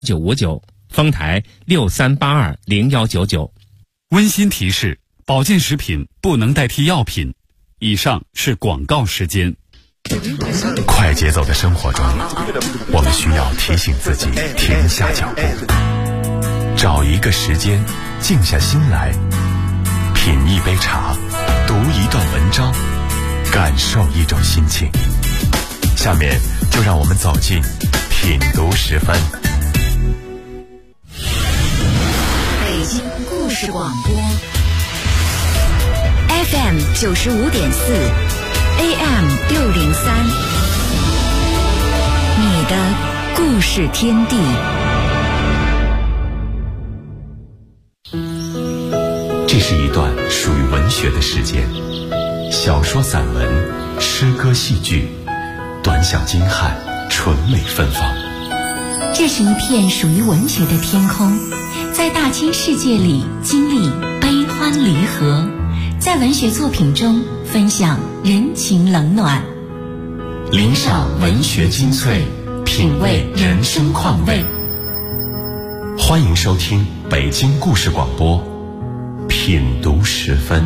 959，丰台63820199。 温馨提示：保健食品不能代替药品。以上是广告时间。 快节奏的生活中，我们需要提醒自己停下脚步，找一个时间静下心来，品一杯茶，读一段文章，感受一种心情。下面就让我们走进品读时分。 北京故事广播 FM 95.4 AM 603，你的故事天地。 这是一段属于文学的时间，小说、散文、诗歌、戏剧，短小精悍，纯美芬芳。 这是一片属于文学的天空，在大千世界里经历悲欢离合，在文学作品中分享人情冷暖， 领赏文学精粹，品味人生况味。欢迎收听北京故事广播品读时分。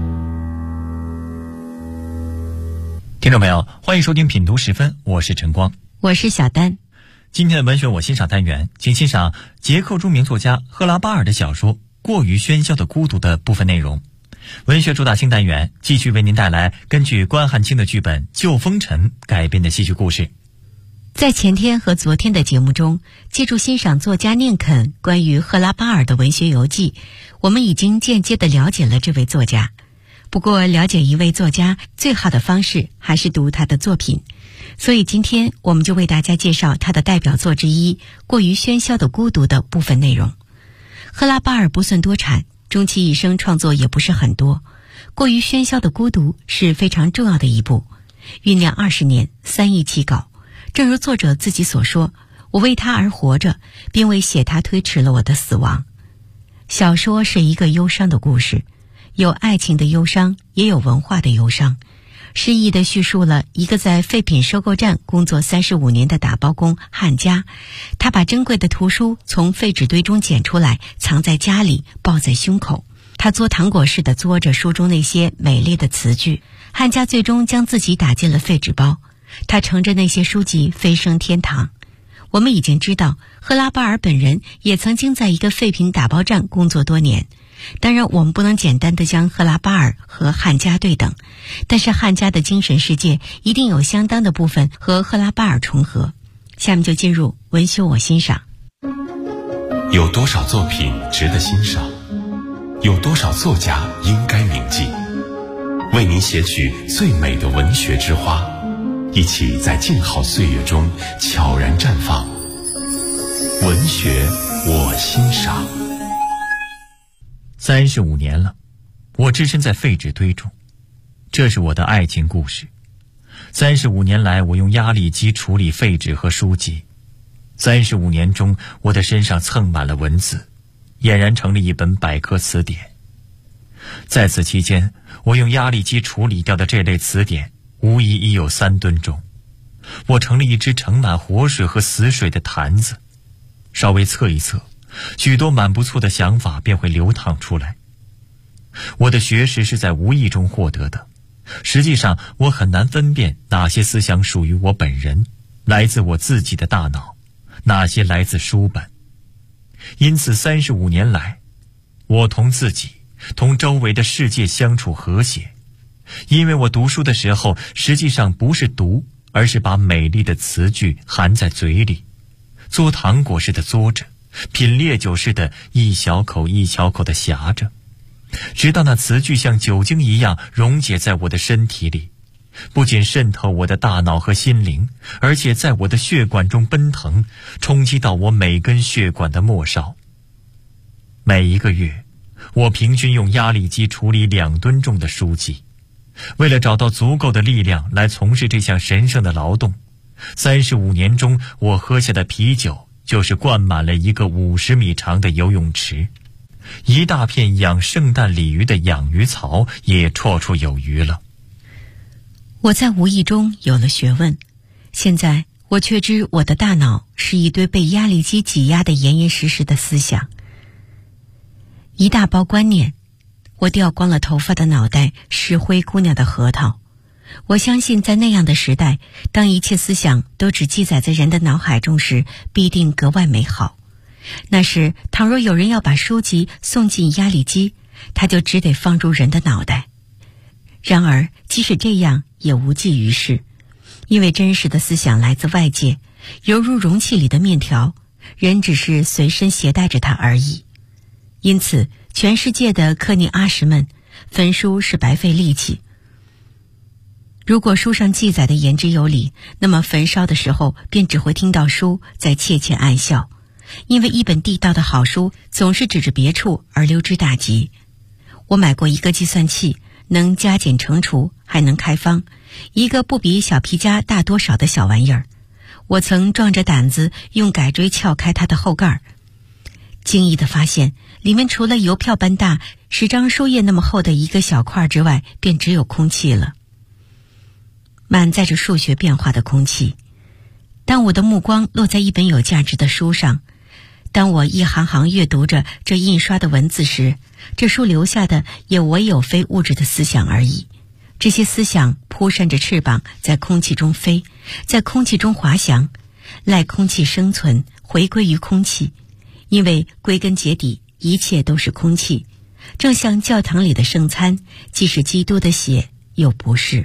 听众朋友，欢迎收听品读时分，我是陈光， 我是小丹。 今天的文学我欣赏单元，请欣赏捷克著名作家赫拉巴尔的小说《过于喧嚣的孤独》的部分内容。文学主打新单元继续为您带来根据关汉卿的剧本《旧风尘》改编的戏剧故事。 在前天和昨天的节目中，借助欣赏作家聂肯关于赫拉巴尔的文学游记，我们已经间接地了解了这位作家。不过了解一位作家最好的方式还是读他的作品，所以今天我们就为大家介绍他的代表作之一《过于喧嚣的孤独》的部分内容。赫拉巴尔不算多产，终其一生创作也不是很多，《过于喧嚣的孤独》是非常重要的一部，酝酿20年，3亿起稿。正如作者自己所说，我为他而活着，并为写他推迟了我的死亡。小说是一个忧伤的故事，有爱情的忧伤，也有文化的忧伤。诗意地叙述了一个在废品收购站工作35年的打包工汉家，他把珍贵的图书从废纸堆中捡出来，藏在家里，抱在胸口。他嘬糖果似的嘬着书中那些美丽的词句。汉家最终将自己打进了废纸包，他乘着那些书籍飞升天堂。我们已经知道，赫拉巴尔本人也曾经在一个废品打包站工作多年。当然，我们不能简单地将赫拉巴尔和汉家对等，但是汉家的精神世界一定有相当的部分和赫拉巴尔重合。下面就进入文修我欣赏。 有多少作品值得欣赏？有多少作家应该铭记？为您写取最美的文学之花，一起在静好岁月中悄然绽放。文学我欣赏。 35年了，我置身在废纸堆中，这是我的爱情故事。35年来，我用压力机处理废纸和书籍。35年中，我的身上蹭满了文字，俨然成了一本百科词典。在此期间，我用压力机处理掉的这类词典无疑已有3吨重。我成了一只盛满活水和死水的坛子，稍微测一测，许多蛮不错的想法便会流淌出来。我的学识是在无意中获得的，实际上我很难分辨哪些思想属于我本人，来自我自己的大脑，哪些来自书本。因此35年来，我同自己同周围的世界相处和谐，因为我读书的时候实际上不是读，而是把美丽的词句含在嘴里，嘬糖果似的嘬着，品烈酒似的一小口一小口的呷着，直到那词句像酒精一样溶解在我的身体里，不仅渗透我的大脑和心灵，而且在我的血管中奔腾，冲击到我每根血管的末梢。每一个月，我平均用压力机处理2吨重的书籍。为了找到足够的力量来从事这项神圣的劳动，35年中我喝下的啤酒就是灌满了一个50米长的游泳池，一大片养圣诞鲤鱼的养鱼槽也绰绰有余了。 我在无意中有了学问，现在我却知我的大脑是一堆被压力机挤压的严严实实的思想，一大包观念。我掉光了头发的脑袋是灰姑娘的核桃。我相信在那样的时代，当一切思想都只记载在人的脑海中时，必定格外美好。那时倘若有人要把书籍送进压力机，他就只得放入人的脑袋。然而即使这样也无济于事，因为真实的思想来自外界，犹如容器里的面条，人只是随身携带着它而已。因此全世界的科尼阿什们焚书是白费力气。如果书上记载的言之有理，那么焚烧的时候便只会听到书在窃窃暗笑，因为一本地道的好书总是指着别处而溜之大吉。我买过一个计算器，能加减乘除，还能开方，一个不比小皮夹大多少的小玩意儿。我曾壮着胆子用改锥撬开它的后盖，惊异地发现里面除了邮票般大10张书页那么厚的一个小块之外，便只有空气了，满载着数学变化的空气。当我的目光落在一本有价值的书上，当我一行行阅读着这印刷的文字时，这书留下的也唯有非物质的思想而已。这些思想扑扇着翅膀，在空气中飞，在空气中滑翔，赖空气生存，回归于空气。因为归根结底，一切都是空气，正像教堂里的圣餐，既是基督的血，又不是。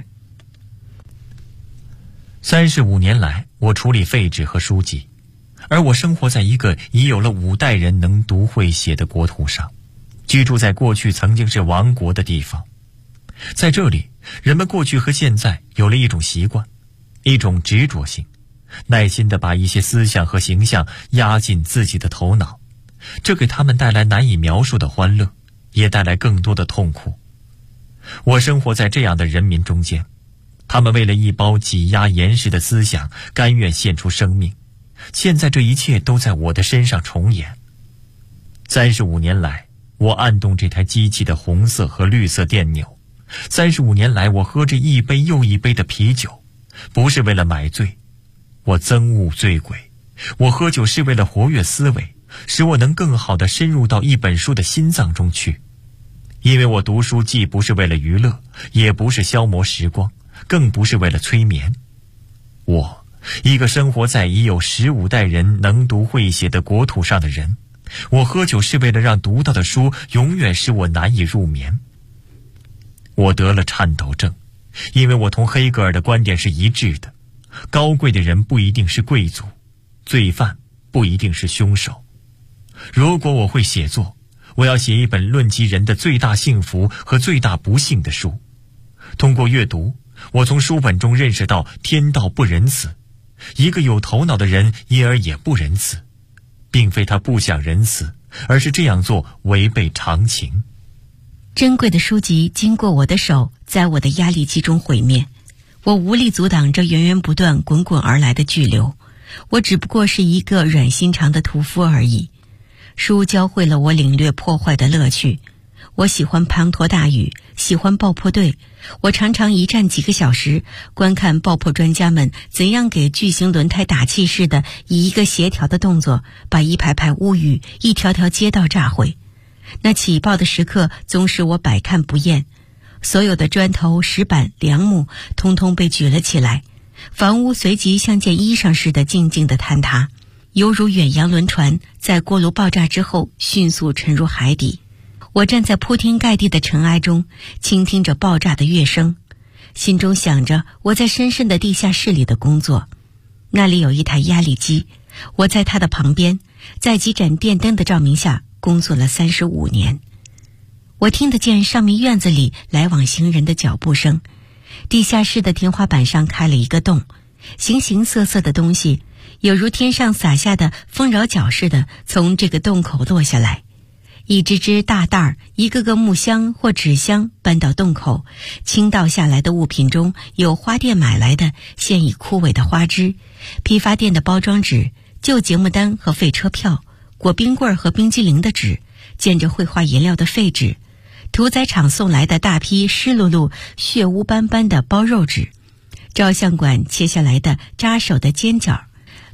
35年来，我处理废纸和书籍，而我生活在一个已有了5代人能读会写的国土上，居住在过去曾经是王国的地方。在这里，人们过去和现在有了一种习惯，一种执着性，耐心地把一些思想和形象压进自己的头脑，这给他们带来难以描述的欢乐，也带来更多的痛苦。我生活在这样的人民中间，他们为了一包挤压严实的思想，甘愿献出生命。现在这一切都在我的身上重演。35年来，我按动这台机器的红色和绿色电钮。35年来，我喝着一杯又一杯的啤酒，不是为了买醉，我憎恶醉鬼。我喝酒是为了活跃思维，使我能更好地深入到一本书的心脏中去。因为我读书既不是为了娱乐，也不是消磨时光，更不是为了催眠。我，一个生活在已有15代人能读会写的国土上的人，我喝酒是为了让读到的书永远使我难以入眠。我得了颤抖症，因为我同黑格尔的观点是一致的，高贵的人不一定是贵族，罪犯不一定是凶手。如果我会写作，我要写一本论及人的最大幸福和最大不幸的书。通过阅读，我从书本中认识到天道不仁慈，一个有头脑的人因而也不仁慈，并非他不想仁慈，而是这样做违背常情。 珍贵的书籍经过我的手，在我的压力机中毁灭。我无力阻挡这源源不断滚滚而来的巨流，我只不过是一个软心肠的屠夫而已。书教会了我领略破坏的乐趣。我喜欢滂沱大雨，喜欢爆破队。我常常一站几个小时，观看爆破专家们怎样给巨型轮胎打气似的，以一个协调的动作，把一排排屋宇、一条条街道炸毁。那起爆的时刻总使我百看不厌。所有的砖头、石板、梁木通通被举了起来，房屋随即像件衣裳似的静静地坍塌，犹如远洋轮船在锅炉爆炸之后迅速沉入海底。我站在铺天盖地的尘埃中，倾听着爆炸的乐声，心中想着我在深深的地下室里的工作。那里有一台压力机，我在它的旁边，在几盏电灯的照明下工作了35年。我听得见上面院子里来往行人的脚步声，地下室的天花板上开了一个洞，形形色色的东西有如天上洒下的丰饶脚似的从这个洞口落下来。一只只大袋儿，一个个木箱或纸箱搬到洞口，倾倒下来的物品中有花店买来的现已枯萎的花枝，批发店的包装纸，旧节目单和废车票，裹冰棍和冰激凌的纸，见着绘画颜料的废纸，屠宰场送来的大批湿漉漉、血污斑斑的包肉纸，照相馆切下来的扎手的尖角，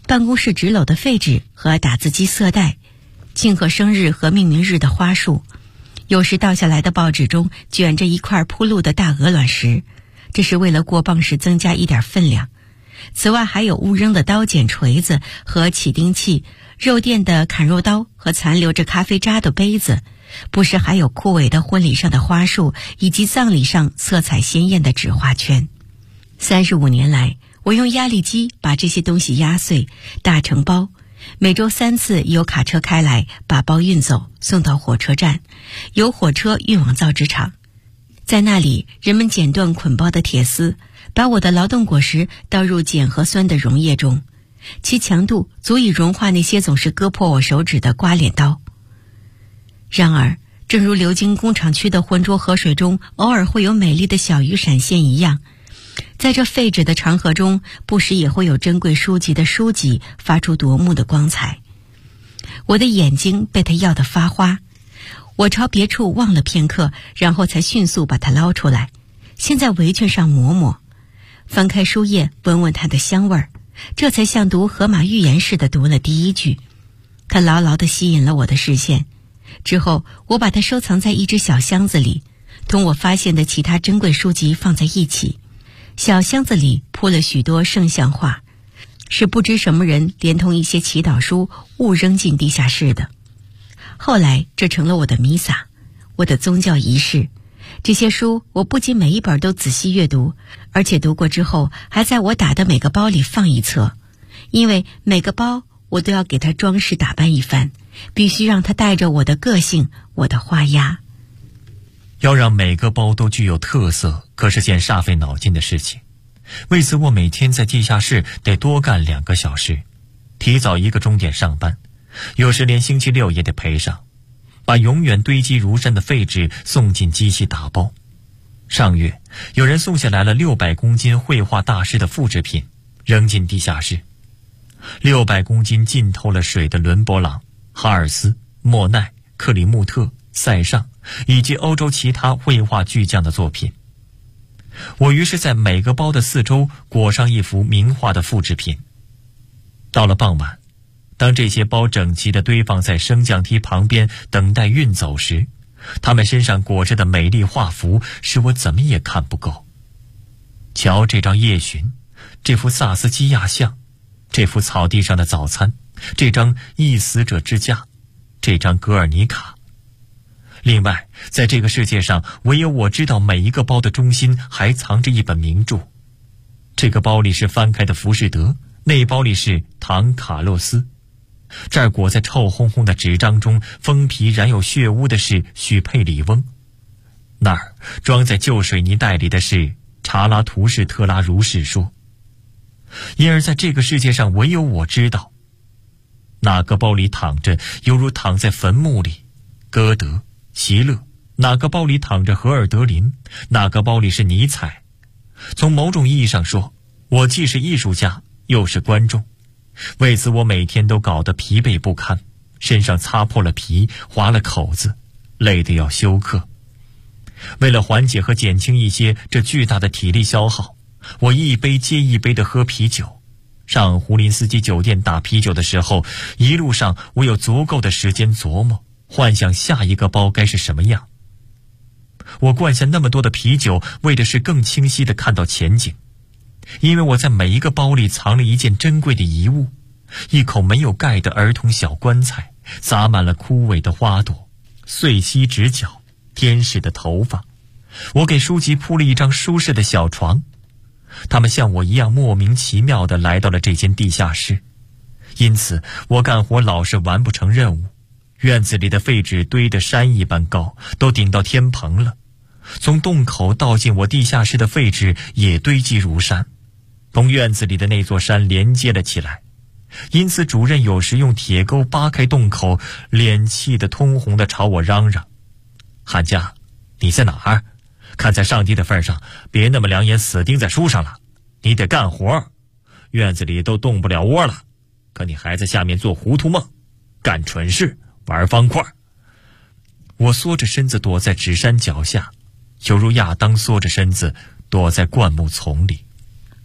办公室纸篓的废纸和打字机色带，庆贺生日和命名日的花束，有时倒下来的报纸中卷着一块铺路的大鹅卵石，这是为了过磅时增加一点分量。此外还有误扔的刀剪、锤子和起钉器，肉店的砍肉刀和残留着咖啡渣的杯子，不时还有枯萎的婚礼上的花束，以及葬礼上色彩鲜艳的纸花圈。35年来，我用压力机把这些东西压碎，打成包，每周3次有卡车开来，把包运走，送到火车站，由火车运往造纸厂。在那里，人们剪断捆包的铁丝，把我的劳动果实倒入碱和酸的溶液中，其强度足以融化那些总是割破我手指的刮脸刀。然而，正如流经工厂区的浑浊河水中偶尔会有美丽的小鱼闪现一样，在这废纸的长河中，不时也会有珍贵书籍的书籍发出夺目的光彩。我的眼睛被它耀得发花，我朝别处望了片刻，然后才迅速把它捞出来，先在围裙上抹抹，翻开书页闻闻它的香味儿，这才像读荷马寓言似的读了第一句。它牢牢地吸引了我的视线，之后我把它收藏在一只小箱子里，同我发现的其他珍贵书籍放在一起。小箱子里铺了许多圣像画，是不知什么人连同一些祈祷书误扔进地下室的。后来这成了我的弥撒，我的宗教仪式。这些书我不仅每一本都仔细阅读，而且读过之后还在我打的每个包里放一册，因为每个包我都要给它装饰打扮一番，必须让它带着我的个性，我的花压。 要让每个包都具有特色，可是件煞费脑筋的事情。为此我每天在地下室得多干2个小时，提早1个钟点上班，有时连星期6也得陪上，把永远堆积如山的废纸送进机器打包。上月有人送下来了600公斤绘画大师的复制品，扔进地下室。600公斤浸透了水的伦勃朗、哈尔斯、莫奈、克里穆特、塞尚以及欧洲其他绘画巨匠的作品。我于是在每个包的4周裹上一幅名画的复制品。到了傍晚，当这些包整齐地堆放在升降梯旁边等待运走时，他们身上裹着的美丽画幅使我怎么也看不够。瞧这张夜巡，这幅萨斯基亚像，这幅草地上的早餐，这张一死者之家，这张格尔尼卡。另外，在这个世界上，唯有我知道每一个包的中心还藏着一本名著。这个包里是翻开的浮士德，那包里是唐卡洛斯。这儿裹在臭烘烘的纸张中，封皮染有血污的是许佩里翁，那儿装在旧水泥袋里的是查拉图士特拉如是说。因而在这个世界上，唯有我知道，哪个包里躺着犹如躺在坟墓里歌德、席勒，哪个包里躺着荷尔德林，哪个包里是尼采。从某种意义上说，我既是艺术家又是观众，为此我每天都搞得疲惫不堪，身上擦破了皮，划了口子，累得要休克。为了缓解和减轻一些这巨大的体力消耗，我一杯接一杯地喝啤酒。上胡林斯基酒店打啤酒的时候，一路上我有足够的时间琢磨，幻想下一个包该是什么样。我灌下那么多的啤酒，为的是更清晰地看到前景，因为我在每一个包里藏了一件珍贵的遗物，一口没有盖的儿童小棺材，洒满了枯萎的花朵、碎锡纸角、天使的头发。我给书籍铺了一张舒适的小床，他们像我一样莫名其妙地来到了这间地下室，因此我干活老是完不成任务。院子里的废纸堆得山一般高，都顶到天棚了。从洞口倒进我地下室的废纸也堆积如山，同院子里的那座山连接了起来。因此主任有时用铁钩扒开洞口，脸气得通红地朝我嚷嚷：韩家，你在哪儿？看在上帝的份上，别那么两眼死盯在书上了，你得干活。院子里都动不了窝了，可你还在下面做糊涂梦，干蠢事，玩方块。我缩着身子躲在纸山脚下，犹如亚当缩着身子躲在灌木丛里。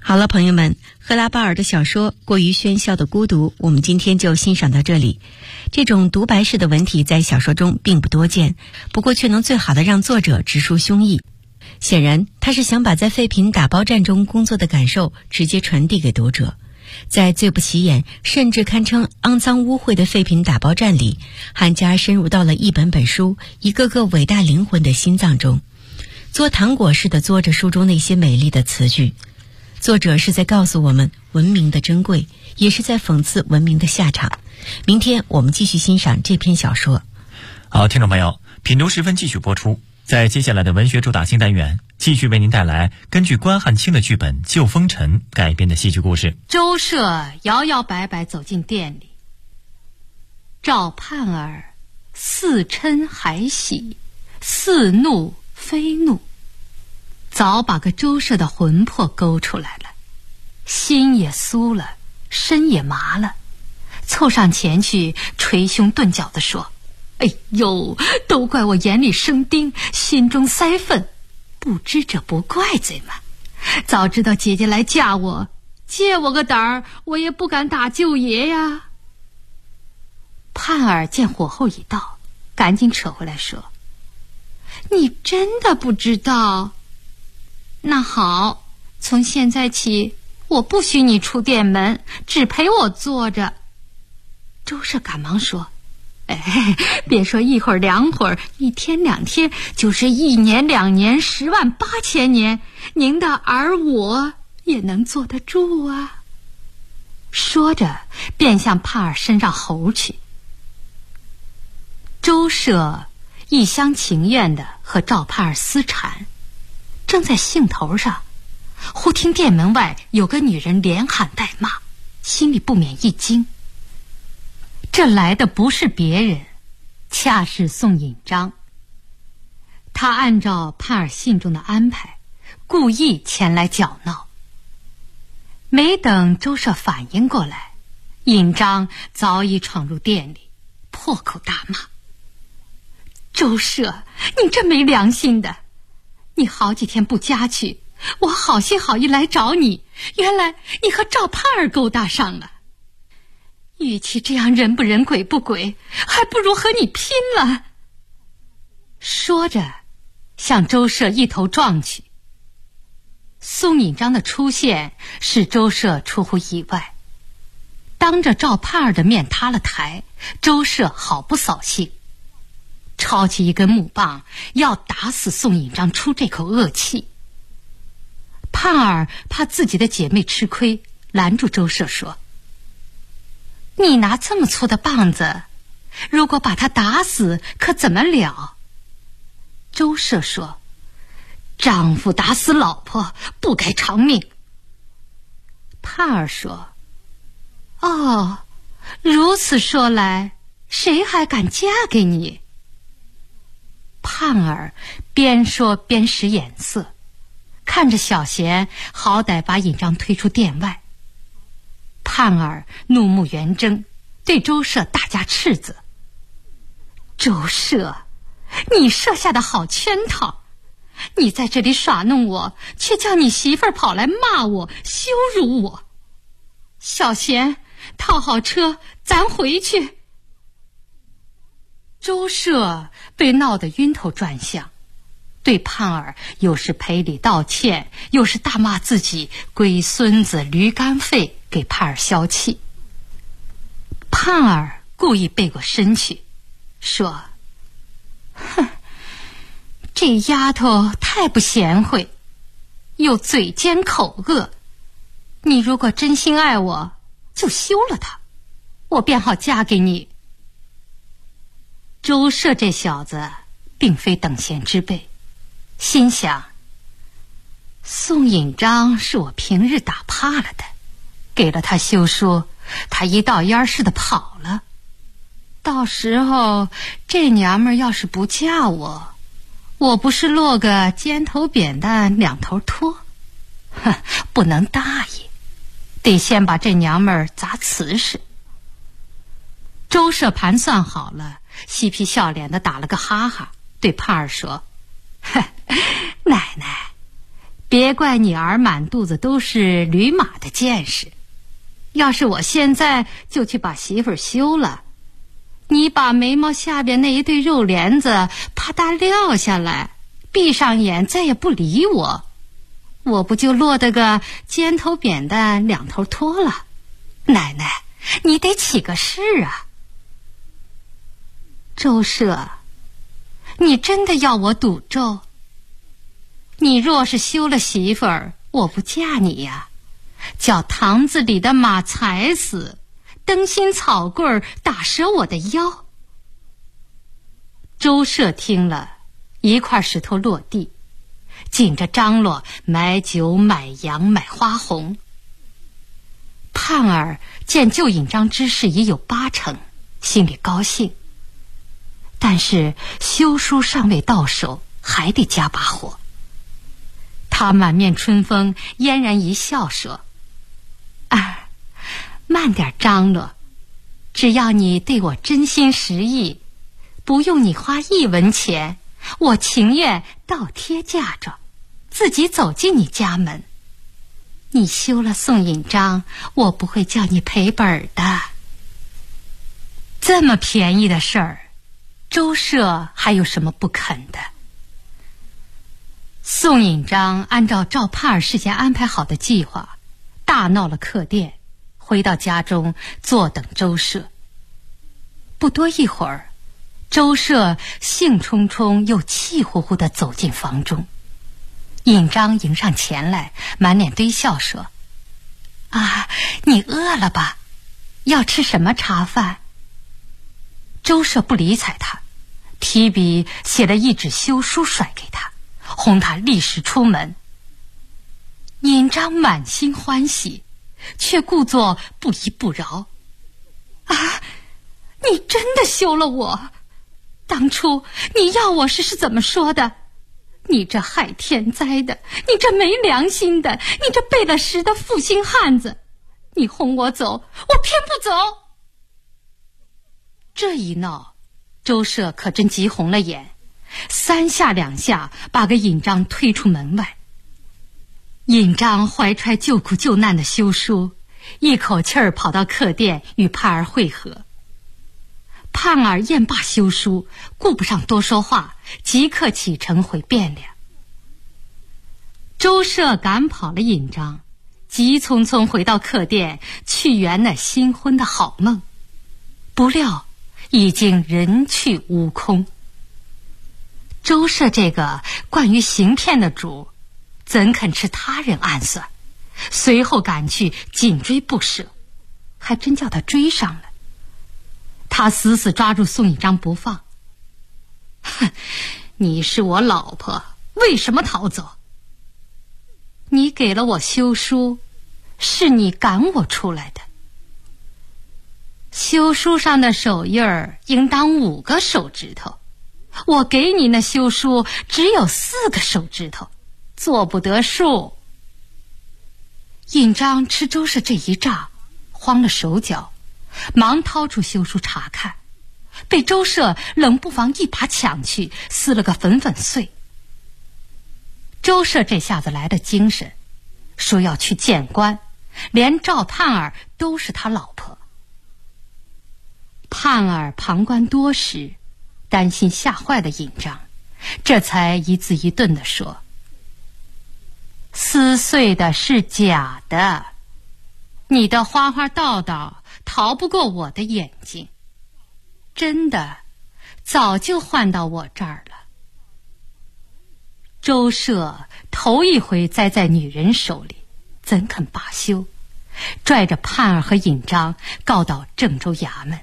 好了，朋友们，赫拉巴尔的小说《过于喧嚣的孤独》，我们今天就欣赏到这里。这种独白式的文体在小说中并不多见，不过却能最好的让作者直抒胸臆。显然，他是想把在废品打包站中工作的感受直接传递给读者。在最不起眼，甚至堪称肮脏污秽的废品打包站里，韩家深入到了一本本书、一个个伟大灵魂的心脏中，嘬糖果似的嘬着书中那些美丽的词句。作者是在告诉我们文明的珍贵，也是在讽刺文明的下场。明天我们继续欣赏这篇小说。 好，听众朋友，品读时分继续播出。在接下来的文学主打新单元，继续为您带来根据关汉卿的剧本《旧风尘》改编的戏剧故事。 周舍摇摇摆摆走进店里，赵盼儿似嗔还喜，似怒非怒，早把个周舍的魂魄勾出来了，心也酥了，身也麻了，凑上前去捶胸顿脚地说：哎呦，都怪我眼里生钉，心中塞愤，不知者不怪罪嘛。早知道姐姐来嫁我，借我个胆儿，我也不敢打舅爷呀。盼儿见火候已到，赶紧扯回来说：你真的不知道？那好，从现在起，我不许你出店门，只陪我坐着。周舍赶忙说：哎，别说一会儿两会儿，一天两天，就是1年2年108000年，您的儿我也能坐得住啊。说着便向盼儿身上吼去。周舍一厢情愿地和赵盼儿私缠，正在兴头上，忽听店门外有个女人连喊带骂，心里不免一惊。这来的不是别人，恰是宋引章。他按照盼儿信中的安排，故意前来搅闹。没等周舍反应过来，引章早已闯入店里，破口大骂：周舍，你这没良心的！你好几天不家去，我好心好意来找你，原来你和赵盼儿勾搭上了。与其这样人不人鬼不鬼，还不如和你拼了。说着向周舍一头撞去。宋引章的出现使周舍出乎意外，当着赵盼儿的面塌了台，周舍好不扫兴，抄起一根木棒要打死宋引章出这口恶气。盼儿怕自己的姐妹吃亏，拦住周舍说：你拿这么粗的棒子，如果把他打死，可怎么了？周舍说：丈夫打死老婆，不该偿命。盼儿说：哦，如此说来，谁还敢嫁给你？盼儿边说边使眼色，看着小贤好歹把引章推出店外。盼儿怒目圆睁，对周舍大加斥责：周舍，你设下的好圈套，你在这里耍弄我，却叫你媳妇儿跑来骂我，羞辱我。小贤，套好车，咱回去。周舍被闹得晕头转向，对盼儿又是赔礼道歉，又是大骂自己龟孙子驴肝肺，给盼儿消气。盼儿故意背过身去说：哼，这丫头太不贤惠，又嘴尖口恶，你如果真心爱我，就休了她，我便好嫁给你。周舍这小子并非等闲之辈，心想：宋引章是我平日打怕了的，给了他休书，他一道烟似的跑了。到时候这娘们儿要是不嫁我，我不是落个尖头扁担两头拖？哼，不能大意，得先把这娘们儿砸瓷实。周舍盘算好了，嬉皮笑脸的打了个哈哈，对盼儿说：奶奶， 别怪你儿满肚子都是驴马的见识。要是我现在就去把媳妇儿休了，你把眉毛下边那一对肉帘子啪嗒撂下来，闭上眼再也不理我，我不就落得个尖头扁担两头脱了？奶奶，你得起个誓啊！周舍，你真的要我赌咒？你若是休了媳妇儿，我不嫁你呀，叫堂子里的马踩死，灯芯草棍打折我的腰。周舍听了，一块石头落地，紧着张罗买酒买羊买花红。盼儿见救尹章之事已有8成，心里高兴，但是休书尚未到手，还得加把火。他满面春风，嫣然一笑说：儿，慢点张罗，只要你对我真心实意，不用你花1文钱，我情愿倒贴嫁妆，自己走进你家门。你休了宋引章，我不会叫你赔本的。这么便宜的事儿，周舍还有什么不肯的？宋引章按照赵盼儿事先安排好的计划，大闹了客店，回到家中坐等周舍。不多一会儿，周舍兴冲冲又气呼呼地走进房中。引章迎上前来，满脸堆笑说：啊，你饿了吧？要吃什么茶饭？周舍不理睬他，提笔写了一纸休书甩给他，哄他立时出门。引章满心欢喜，却故作不依不饶：啊，你真的休了我？当初你要我时是怎么说的？你这害天灾的，你这没良心的，你这背了时的负心汉子，你哄我走，我偏不走。这一闹，周舍可真急红了眼，3下2下把个引章推出门外。引章怀揣救苦救难的休书，一口气儿跑到客店与盼儿会合。盼儿验罢休书，顾不上多说话，即刻启程回汴梁。周舍赶跑了引章，急匆匆回到客店去圆那新婚的好梦，不料已经人去屋空。周舍这个惯于行骗的主，怎肯吃他人暗算？随后赶去紧追不舍，还真叫他追上了。他死死抓住宋引章不放。哼，你是我老婆，为什么逃走？你给了我休书，是你赶我出来的。休书上的手印儿应当5个手指头，我给你那休书只有4个手指头，做不得数。引章吃周氏这一诈，慌了手脚，忙掏出休书查看，被周舍冷不防一把抢去，撕了个粉粉碎。周舍这下子来的精神，说要去见官，连赵盼儿都是他老婆。盼儿旁观多时，担心吓坏了引章，这才一字一顿地说：撕碎的是假的，你的花花道道逃不过我的眼睛，真的早就换到我这儿了。周舍头一回栽在女人手里，怎肯罢休，拽着盼儿和引章告到郑州衙门。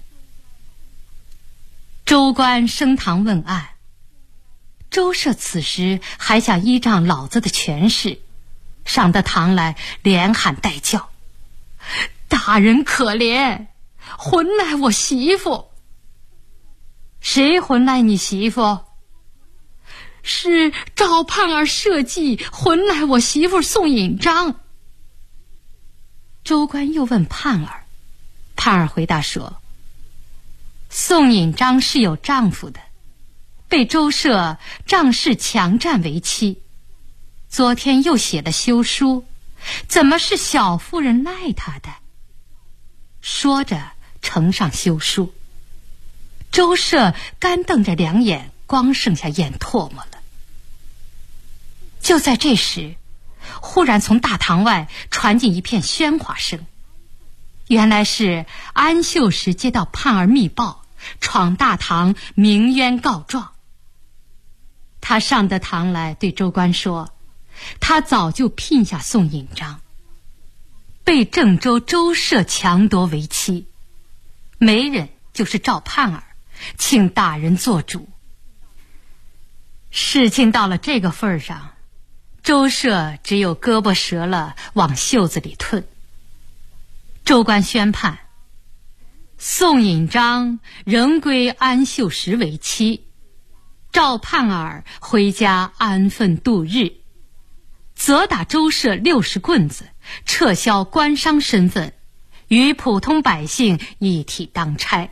州官升堂问案，周舍此时还想依仗老子的权势，上得堂来连喊带叫：大人可怜，魂来我媳妇。谁魂来你媳妇？是赵盼儿设计魂来我媳妇宋引章。州官又问盼儿，盼儿回答说：宋引章是有丈夫的，被周舍仗势强占为妻， 昨天又写了休书，怎么是小夫人赖他的？说着呈上休书，周舍干瞪着两眼，光剩下眼唾沫了。就在这时，忽然从大堂外传进一片喧哗声，原来是安秀实接到盼儿密报，闯大堂鸣冤告状。他上得堂来对州官说，他早就聘下宋引章，被郑州周舍强夺为妻，媒人就是赵盼儿，请大人做主。事情到了这个份上，周舍只有胳膊折了往袖子里吞。州官宣判，宋引章仍归安秀实为妻，赵盼儿回家安分度日，责打周舍60棍子，撤销官商身份，与普通百姓一体当差。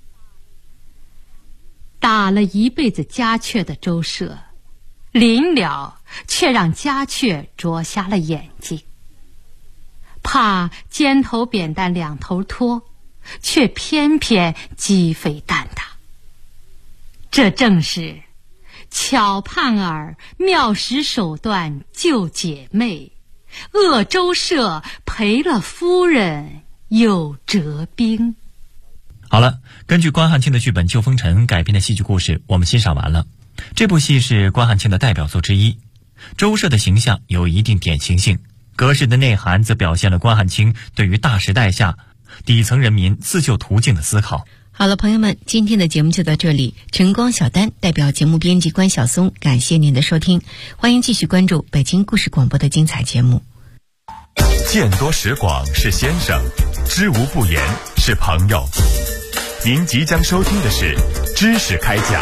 打了一辈子家雀的周舍，临了却让家雀啄瞎了眼睛，怕尖头扁担两头拖，却偏偏鸡飞蛋打。这正是巧盼儿妙使手段救姐妹，恶周舍赔了夫人又折兵。 好了，根据关汉卿的剧本《旧风尘》改编的戏剧故事我们欣赏完了。这部戏是关汉卿的代表作之一，周舍的形象有一定典型性，格式的内涵则表现了关汉卿对于大时代下底层人民自救途径的思考。 好了，朋友们，今天的节目就到这里。晨光小丹代表节目编辑关晓松，感谢您的收听，欢迎继续关注北京故事广播的精彩节目。 见多识广是先生，知无不言是朋友。您即将收听的是知识开讲。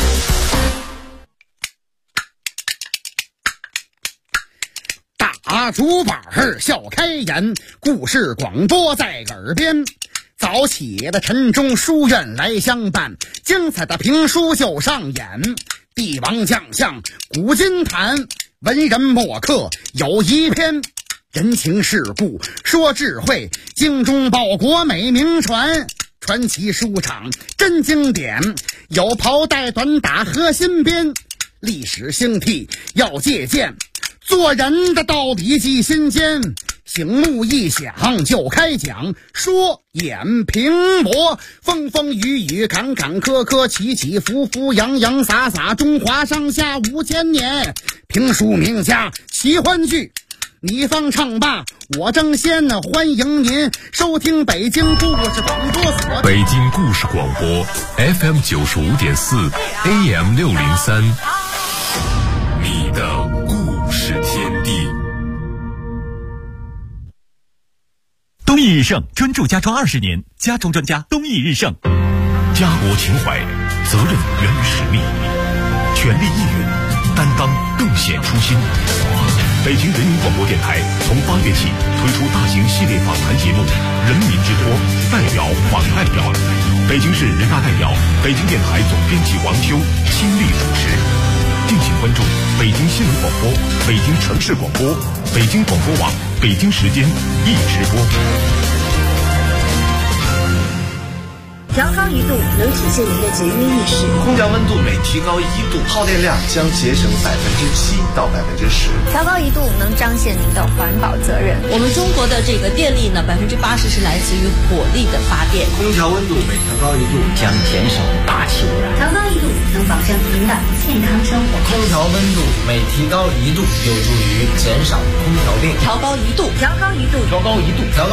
大竹板笑开颜，故事广播在耳边。早起的晨钟书院来相伴，精彩的评书就上演。帝王将相古今谈，文人墨客有一篇。人情世故说智慧，精忠报国美名传。传奇书场真经典，有袍带短打和新编。历史兴替要借鉴，做人的道理记心间。醒目一响就开讲，说演评驳，风风雨雨坎坎坷坷，起起伏伏洋洋洒洒，中华上下5000年。评书名家奇欢剧，你方唱罢我争先，欢迎您收听北京故事广播所。 北京故事广播 FM 95.4 AM 603，你的故事天地。 东义日盛专注家装20年，家装专家东义日盛。 家国情怀，责任源于使命，全力以赴，担当更显初心。北京人民广播电台从8月起推出大型系列访谈节目《人民之托》，代表访代表。北京市人大代表、北京电台总编辑王秋亲力主持。敬请关注北京新闻广播、北京城市广播、北京广播网、北京时间一直播。 调高1度能体现您的节约意识。 空调温度每提高1度，耗电量将节省7%到10%。 调高1度能彰显您的环保责任。 我们中国的这个电力呢，80%是来自于火力的发电。 空调温度每调高1度将减少大气污染。 调高1度能保证您的健康生活。 空调温度每提高1度有助于减少空调电。 调高1度， 调高1度， 调高1度，调高。